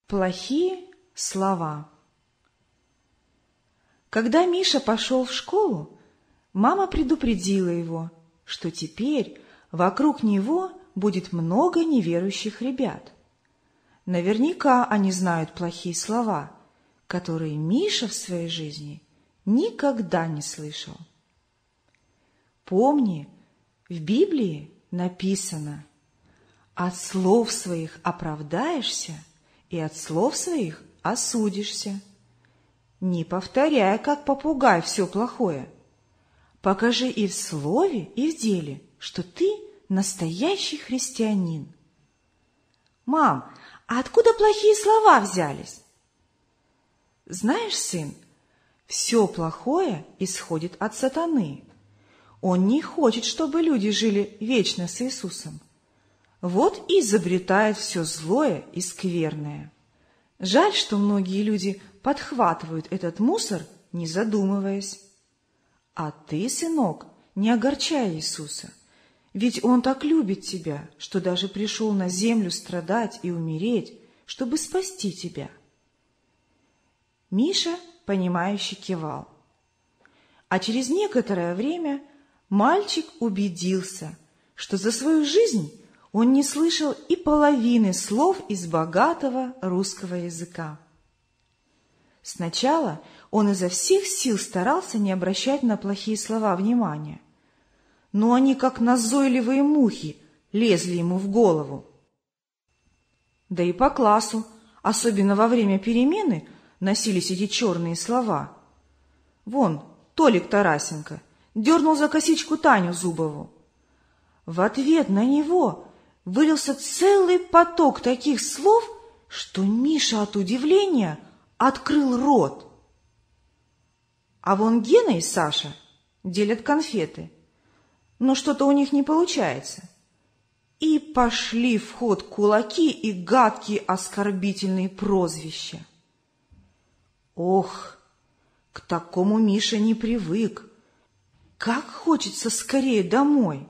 Плохие слова. Когда Миша пошел в школу, мама предупредила его, что теперь вокруг него будет много неверующих ребят. Наверняка они знают плохие слова, которые Миша в своей жизни никогда не слышал. Помни, в Библии написано: «От слов своих оправдаешься, и от слов своих осудишься». Не повторяй, как попугай, все плохое. Покажи и в слове, и в деле, что ты настоящий христианин. Мам, а откуда плохие слова взялись? Знаешь, сын, все плохое исходит от сатаны. Он не хочет, чтобы люди жили вечно с Иисусом. Вот и изобретает все злое и скверное. Жаль, что многие люди подхватывают этот мусор, не задумываясь. А ты, сынок, не огорчай Иисуса, ведь Он так любит тебя, что даже пришел на землю страдать и умереть, чтобы спасти тебя. Миша, понимающе кивал. А через некоторое время мальчик убедился, что за свою жизнь он не слышал и половины слов из богатого русского языка. Сначала он изо всех сил старался не обращать на плохие слова внимания, но они, как назойливые мухи, лезли ему в голову. Да и по классу, особенно во время перемены, носились эти черные слова. Вон, Толик Тарасенко дернул за косичку Таню Зубову. В ответ на него вылился целый поток таких слов, что Миша от удивления открыл рот. А вон Гена и Саша делят конфеты, но что-то у них не получается. И пошли в ход кулаки и гадкие оскорбительные прозвища. Ох, к такому Миша не привык. Как хочется скорее домой.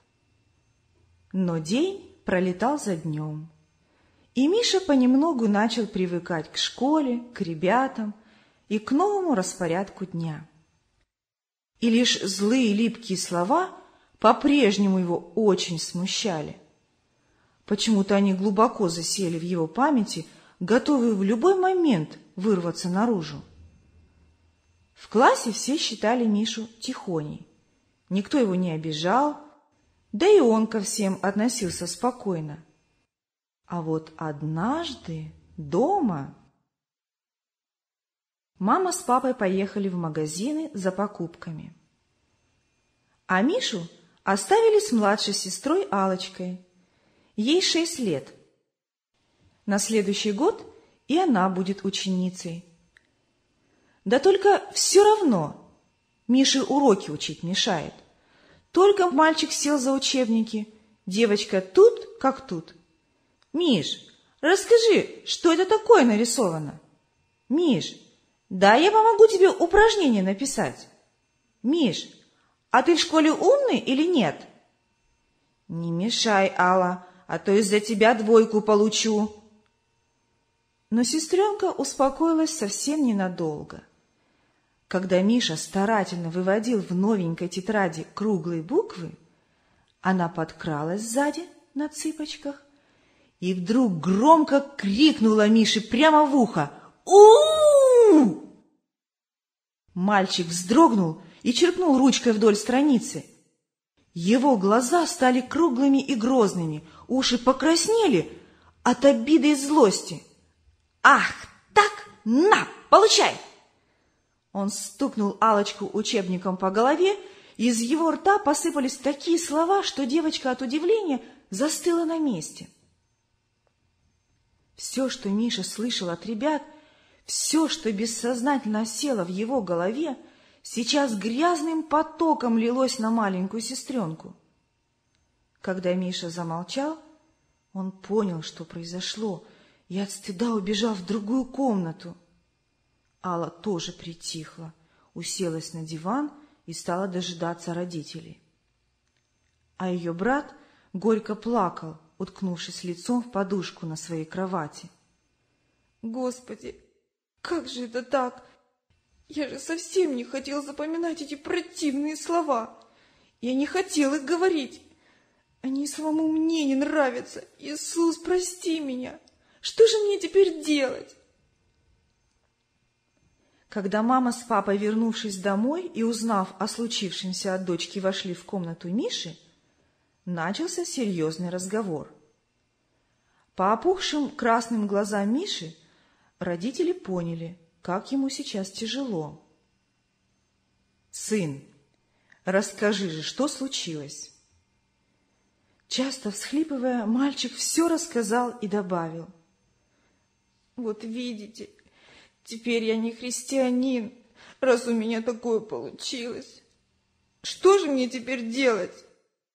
Но день пролетал за днем, и Миша понемногу начал привыкать к школе, к ребятам и к новому распорядку дня. И лишь злые липкие слова по-прежнему его очень смущали. Почему-то они глубоко засели в его памяти, готовые в любой момент вырваться наружу. В классе все считали Мишу тихоней. Никто его не обижал, да и он ко всем относился спокойно. А вот однажды дома мама с папой поехали в магазины за покупками. А Мишу оставили с младшей сестрой Аллочкой. Ей 6 лет. На следующий год и она будет ученицей. Да только все равно Мише уроки учить мешает. Только мальчик сел за учебники, девочка тут как тут. «Миш, расскажи, что это такое нарисовано?» «Миш, да я помогу тебе упражнение написать». «Миш, а ты в школе умный или нет?» «Не мешай, Алла, а то из-за тебя 2 получу». Но сестренка успокоилась совсем ненадолго. Когда Миша старательно выводил в новенькой тетради круглые буквы, она подкралась сзади на цыпочках и вдруг громко крикнула Мише прямо в ухо: «У-у-у!». Мальчик вздрогнул и черкнул ручкой вдоль страницы. Его глаза стали круглыми и грозными, уши покраснели от обиды и злости. «Ах так, на, получай!» Он стукнул Аллочку учебником по голове, и из его рта посыпались такие слова, что девочка от удивления застыла на месте. Все, что Миша слышал от ребят, все, что бессознательно осело в его голове, сейчас грязным потоком лилось на маленькую сестренку. Когда Миша замолчал, он понял, что произошло, и от стыда убежал в другую комнату. Алла тоже притихла, уселась на диван и стала дожидаться родителей. А ее брат горько плакал, уткнувшись лицом в подушку на своей кровати. Господи, как же это так? Я же совсем не хотел запоминать эти противные слова. Я не хотел их говорить. Они самому мне не нравятся. Иисус, прости меня. Что же мне теперь делать? Когда мама с папой, вернувшись домой и узнав о случившемся от дочки, вошли в комнату Миши, начался серьезный разговор. По опухшим красным глазам Миши родители поняли, как ему сейчас тяжело. «Сын, расскажи же, что случилось?» Часто всхлипывая, мальчик все рассказал и добавил: Вот видите, теперь я не христианин, раз у меня такое получилось. Что же мне теперь делать?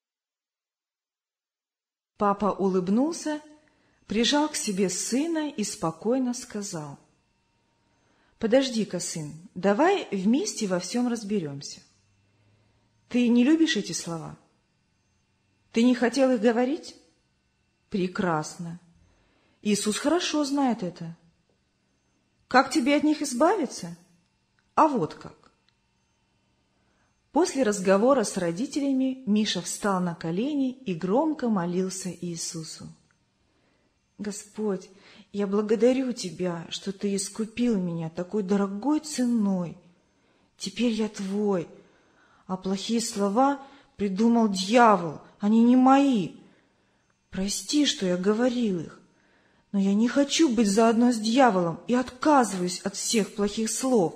Папа улыбнулся, прижал к себе сына и спокойно сказал: «Подожди-ка, сын, давай вместе во всем разберемся. Ты не любишь эти слова? Ты не хотел их говорить? Прекрасно. Иисус хорошо знает это. Как тебе от них избавиться? А вот как». После разговора с родителями Миша встал на колени и громко молился Иисусу: «Господь, я благодарю Тебя, что Ты искупил меня такой дорогой ценой. Теперь я Твой, а плохие слова придумал дьявол, они не мои. Прости, что я говорил их, но я не хочу быть заодно с дьяволом и отказываюсь от всех плохих слов.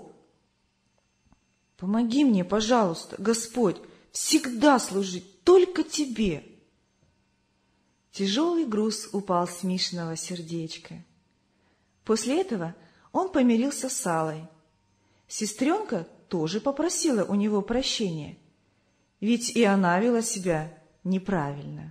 Помоги мне, пожалуйста, Господь, всегда служить только Тебе». Тяжелый груз упал с Мишиного сердечка. После этого он помирился с Аллой. Сестренка тоже попросила у него прощения, ведь и она вела себя неправильно.